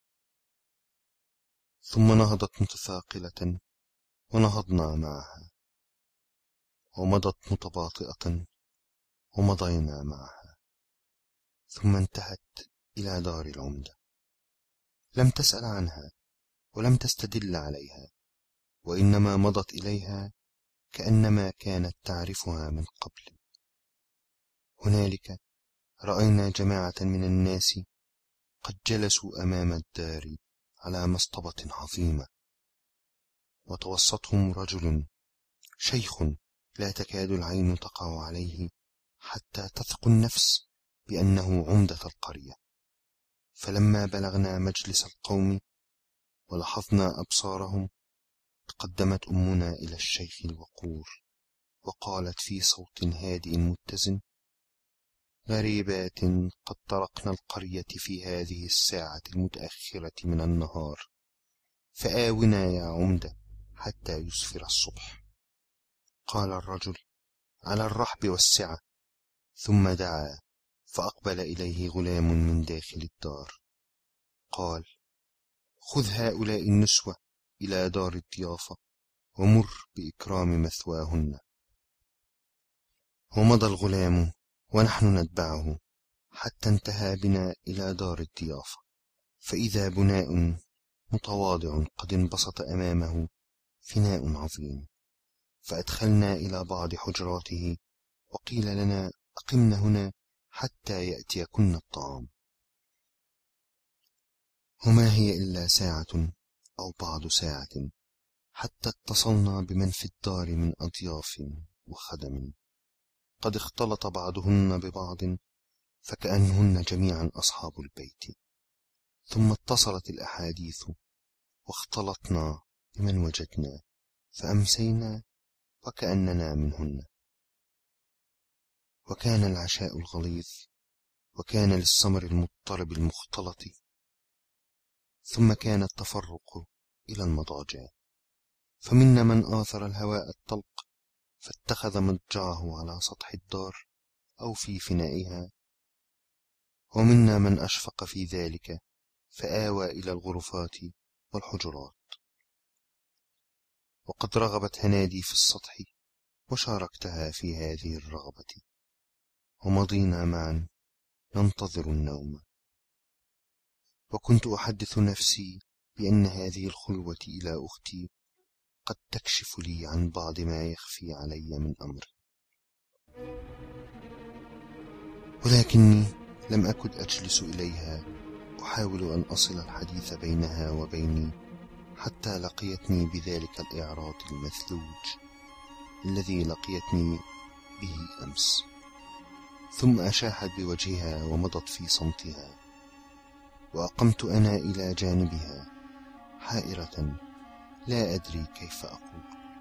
ثم نهضت متثاقلة ونهضنا معها، ومضت متباطئة ومضينا معها، ثم انتهت إلى دار العمدة. لم تسأل عنها ولم تستدل عليها، وإنما مضت إليها كأنما كانت تعرفها من قبل. هنالك رأينا جماعة من الناس قد جلسوا أمام الدار على مصطبة عظيمة، وتوسطهم رجل شيخ لا تكاد العين تقع عليه حتى تثق النفس بأنه عمدة القرية. فلما بلغنا مجلس القوم ولاحظنا أبصارهم، تقدمت أمنا إلى الشيخ الوقور وقالت في صوت هادئ متزن: غريبات قد طرقن القرية في هذه الساعة المتأخرة من النهار، فآونا يا عمدة حتى يسفر الصبح. قال الرجل: على الرحب والسعة. ثم دعا فأقبل إليه غلام من داخل الدار. قال: خذ هؤلاء النسوة إلى دار الضيافة ومر بإكرام مثواهن. ومضى الغلام ونحن نتبعه حتى انتهى بنا إلى دار الضيافة، فإذا بناء متواضع قد انبسط أمامه فناء عظيم، فأدخلنا إلى بعض حجراته وقيل لنا: أقمن هنا حتى يأتيكن الطعام. وما هي إلا ساعة أو بعض ساعة حتى اتصلنا بمن في الدار من أضياف وخدم، قد اختلط بعضهن ببعض فكأنهن جميعا أصحاب البيت. ثم اتصلت الأحاديث واختلطنا بمن وجدنا، فأمسينا وكأننا منهن. وكان العشاء الغليظ، وكان للسمر المضطرب المختلط، ثم كان التفرق إلى المضاجع، فمنا من آثر الهواء الطلق فاتخذ مضجعه على سطح الدار أو في فنائها، ومنا من أشفق في ذلك فآوى إلى الغرفات والحجرات. وقد رغبت هنادي في السطح وشاركتها في هذه الرغبة، ومضينا معا ننتظر النوم. وكنت أحدث نفسي بأن هذه الخلوة إلى أختي قد تكشف لي عن بعض ما يخفي علي من أمري، ولكني لم أكد أجلس إليها أحاول أن أصل الحديث بينها وبيني، حتى لقيتني بذلك الإعراض المثلوج الذي لقيتني به أمس، ثم أشاحت بوجهها ومضت في صمتها، وأقمت أنا إلى جانبها حائرة لا أدري كيف أقول.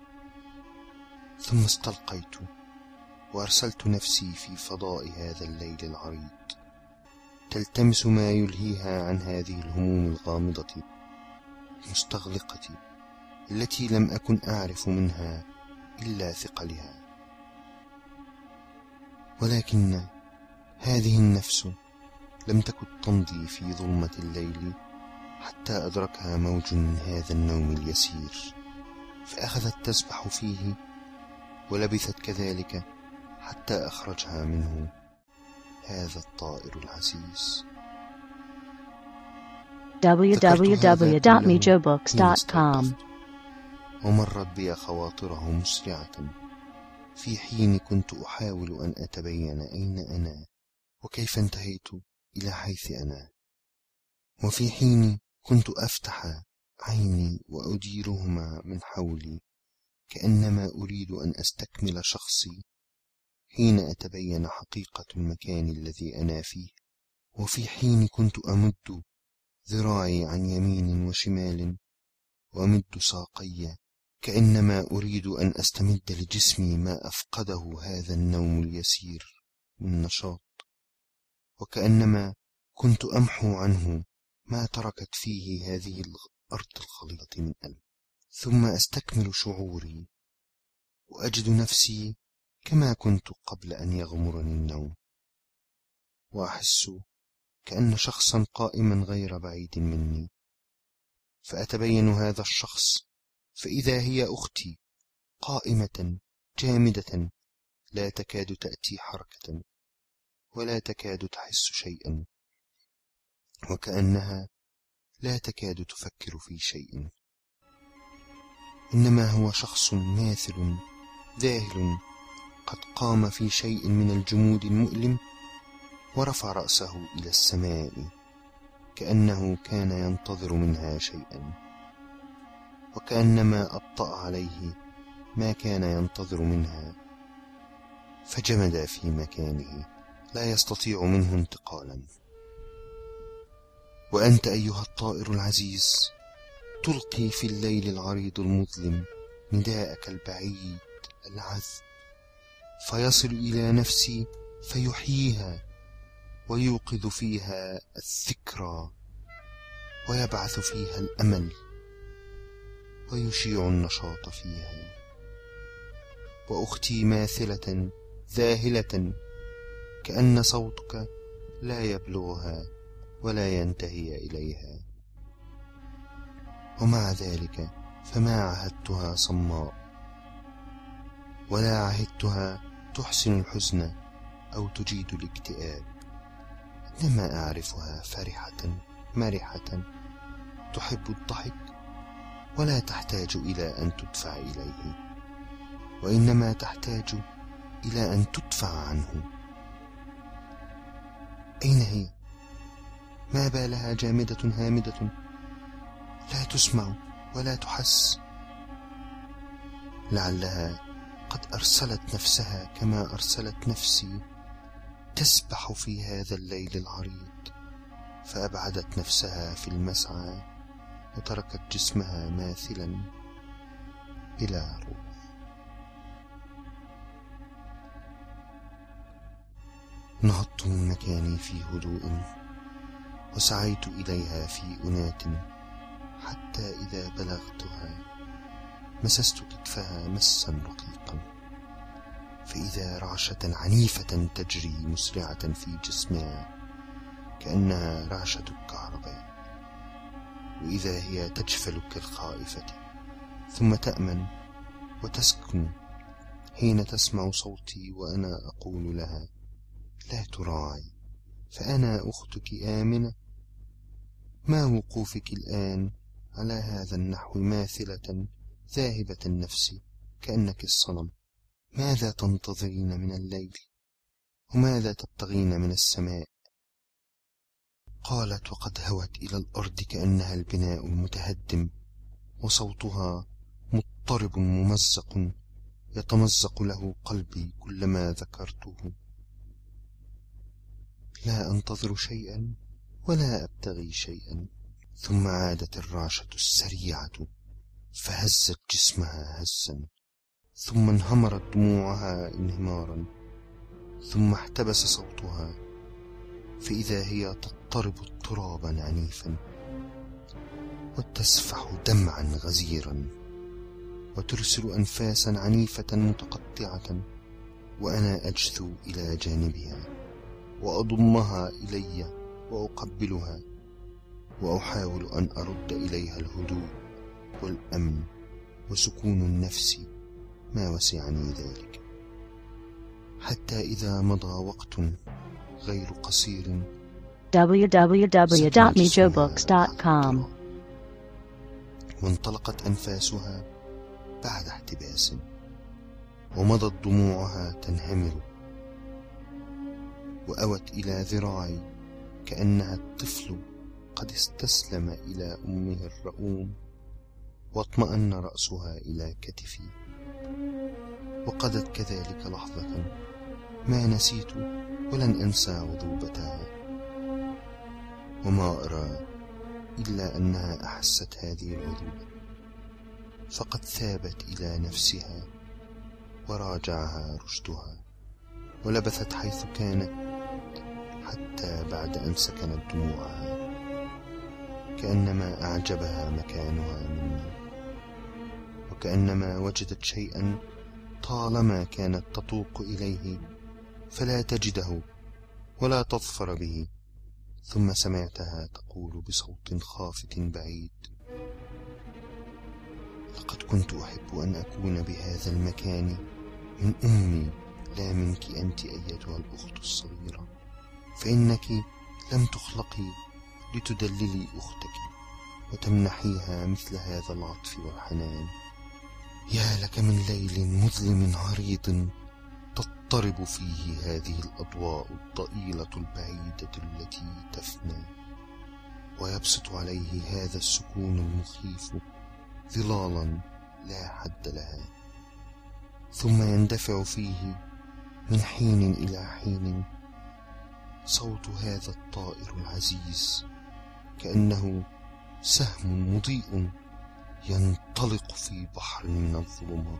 ثم استلقيت وأرسلت نفسي في فضاء هذا الليل العريض تلتمس ما يلهيها عن هذه الهموم الغامضة المستغلقة التي لم أكن أعرف منها إلا ثقلها. ولكن هذه النفس لم تكن تمضي في ظلمة الليل حتى أدركها موج من هذا النوم اليسير، فأخذت تسبح فيه ولبثت كذلك حتى أخرجها منه هذا الطائر العزيز. www.mejobooks.com. ومرت بي خواطره مسرعة في حين كنت أحاول أن أتبين أين أنا وكيف انتهيت إلى حيث أنا، وفي حين كنت أفتح عيني وأديرهما من حولي كأنما أريد أن أستكمل شخصي حين أتبين حقيقة المكان الذي أنا فيه، وفي حين كنت أمد ذراعي عن يمين وشمال وأمد ساقي كأنما أريد أن أستمد لجسمي ما أفقده هذا النوم اليسير من نشاط، وكأنما كنت أمحو عنه ما تركت فيه هذه الأرض الخليطة من ألم. ثم أستكمل شعوري وأجد نفسي كما كنت قبل أن يغمرني النوم، وأحس كأن شخصا قائما غير بعيد مني، فأتبين هذا الشخص فإذا هي أختي قائمة جامدة لا تكاد تأتي حركة ولا تكاد تحس شيئا، وكأنها لا تكاد تفكر في شيء، إنما هو شخص ماثل ذاهل قد قام في شيء من الجمود المؤلم ورفع رأسه إلى السماء كأنه كان ينتظر منها شيئا، وكأنما أبطأ عليه ما كان ينتظر منها فجمد في مكانه لا يستطيع منه انتقالا. وأنت أيها الطائر العزيز تلقي في الليل العريض المظلم نداءك البعيد العذب فيصل إلى نفسي فيحييها ويوقظ فيها الذكرى ويبعث فيها الأمل ويشيع النشاط فيها. وأختي ماثلة ذاهلة كأن صوتك لا يبلغها ولا ينتهي إليها، ومع ذلك فما عهدتها صماء ولا عهدتها تحسن الحزن أو تجيد الاكتئاب، إنما أعرفها فرحة مرحة تحب الضحك ولا تحتاج إلى أن تدفع إليه، وإنما تحتاج إلى أن تدفع عنه. أين هي؟ ما بالها جامدة هامدة لا تسمع ولا تحس؟ لعلها قد أرسلت نفسها كما أرسلت نفسي تسبح في هذا الليل العريض، فأبعدت نفسها في المسعى وتركت جسمها ماثلا بلا روح. نهضت من مكاني في هدوء وسعيت إليها في أنات، حتى إذا بلغتها مسست كتفها مسا رقيقا، فإذا رعشة عنيفة تجري مسرعة في جسمها كأنها رعشة الكهرباء، وإذا هي تجفل كالخائفة ثم تأمن وتسكن حين تسمع صوتي وأنا أقول لها لا تراعي فأنا أختك آمنة. ما وقوفك الآن على هذا النحو ماثلة ذاهبة النفس كأنك الصنم؟ ماذا تنتظرين من الليل وماذا تبتغين من السماء؟ قالت وقد هوت إلى الأرض كأنها البناء المتهدم، وصوتها مضطرب ممزق يتمزق له قلبي كلما ذكرته. لا أنتظر شيئا ولا أبتغي شيئا. ثم عادت الرعشة السريعة فهزت جسمها هزا، ثم انهمرت دموعها انهمارا، ثم احتبس صوتها فإذا هي تضطرب اضطرابا عنيفا وتسفح دمعا غزيرا وترسل أنفاسا عنيفة متقطعة، وأنا أجثو إلى جانبها وأضمها إلي وأقبلها وأحاول أن أرد إليها الهدوء والأمن وسكون النفس ما وسعني ذلك، حتى إذا مضى وقت غير قصير www.mijobooks.com وانطلقت أنفاسها بعد احتباس، ومضت دموعها تنهمر، وأوت إلى ذراعي كأنها الطفل قد استسلم إلى أمه الرؤوم، واطمأن رأسها إلى كتفي، وقضت كذلك لحظة ما نسيت ولن أنسى عذوبتها. وما أرى إلا أنها أحست هذه العذوبة، فقد ثابت إلى نفسها وراجعها رشدها، ولبثت حيث كانت حتى بعد أن سكنت دموعها، كأنما أعجبها مكانها مني، وكأنما وجدت شيئا طالما كانت تطوق إليه فلا تجده ولا تظفر به. ثم سمعتها تقول بصوت خافت بعيد: لقد كنت أحب أن أكون بهذا المكان من أمي، لا منك أنت أيتها الأخت الصغيرة، فإنك لم تخلقي لتدللي أختك وتمنحيها مثل هذا العطف والحنان. يا لك من ليل مظلم عريض تضطرب فيه هذه الأضواء الضئيلة البعيدة التي تفنى، ويبسط عليه هذا السكون المخيف ظلالا لا حد لها، ثم يندفع فيه من حين إلى حين صوت هذا الطائر العزيز، كأنه سهم مضيء ينطلق في بحر من الظلمات.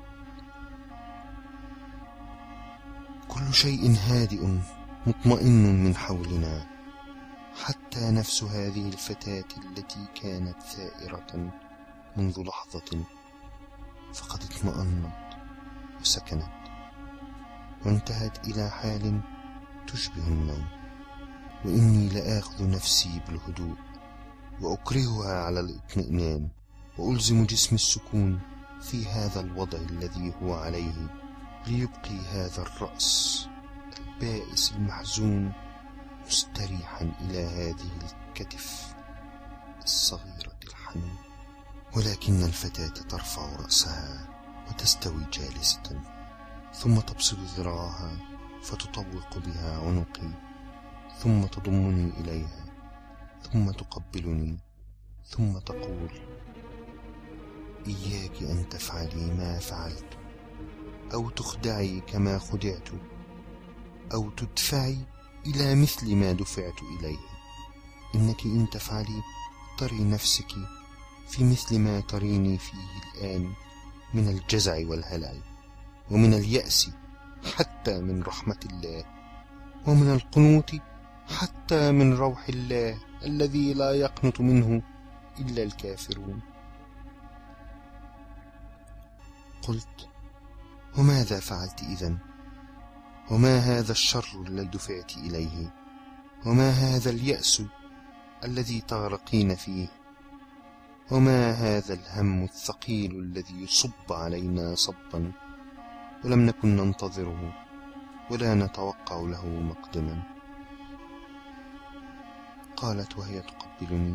كل شيء هادئ مطمئن من حولنا، حتى نفس هذه الفتاة التي كانت ثائرة منذ لحظة، فقد اطمأنت وسكنت وانتهت إلى حال تشبه النوم. وإني لآخذ نفسي بالهدوء وأكرهها على الاطمئنان، وألزم جسم السكون في هذا الوضع الذي هو عليه، ليبقي هذا الرأس البائس المحزون مستريحا إلى هذه الكتف الصغيرة الحنون. ولكن الفتاة ترفع رأسها وتستوي جالسة، ثم تبسط ذراعها فتطوق بها عنقي، ثم تضمني إليها، ثم تقبلني، ثم تقول: إياك أن تفعلي ما فعلت، أو تخدعي كما خدعت، أو تدفعي إلى مثل ما دفعت إليه. إنك إن تفعلي تري نفسك في مثل ما تريني فيه الآن من الجزع والهلع، ومن اليأس، حتى من رحمة الله، ومن القنوط، حتى من روح الله الذي لا يقنط منه إلا الكافرون. قلت: وماذا فعلت إذن؟ وما هذا الشر الذي دفعت إليه؟ وما هذا اليأس الذي تغرقين فيه؟ وما هذا الهم الثقيل الذي يصب علينا صبا ولم نكن ننتظره ولا نتوقع له مقدما؟ قالت وهي تقبلني: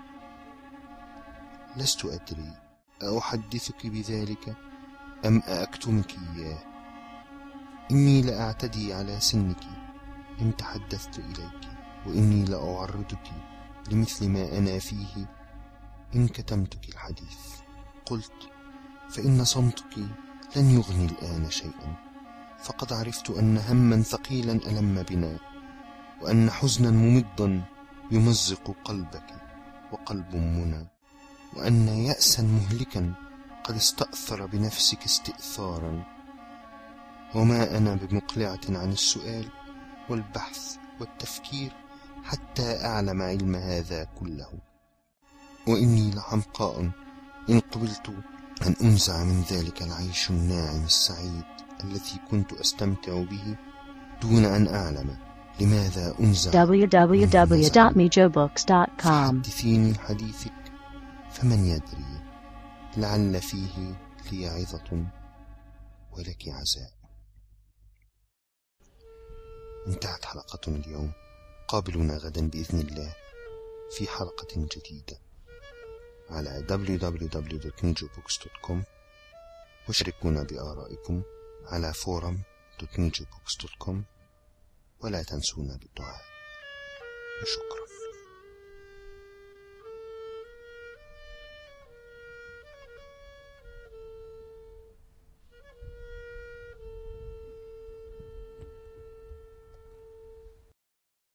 لست أدري أحدثك بذلك أم أكتمك إياه. إني لأعتدي على سنك إن تحدثت إليك، وإني لأعرضك لمثل ما أنا فيه إن كتمتك الحديث. قلت: فإن صمتك لن يغني الآن شيئا، فقد عرفت أن هما ثقيلا ألم بنا، وأن حزنا ممضا يمزق قلبك وقلب منى، وأن يأسا مهلكا قد استأثر بنفسك استئثارا، وما أنا بمقلعة عن السؤال والبحث والتفكير حتى أعلم علم هذا كله. وإني لحمقاء إن قبلت أن أنزع من ذلك العيش الناعم السعيد الذي كنت أستمتع به دون أن أعلم لماذا أنزع. www.mijobooks.com. فحدثيني حديثك، فمن يدري، لعل فيه لي عظة ولك عزاء. انتهت حلقتنا اليوم. قابلونا غدا بإذن الله في حلقة جديدة على www.mijobooks.com، وشاركونا بآرائكم على forum.mijobooks.com، ولا تنسونا بالدعاء. شكرا.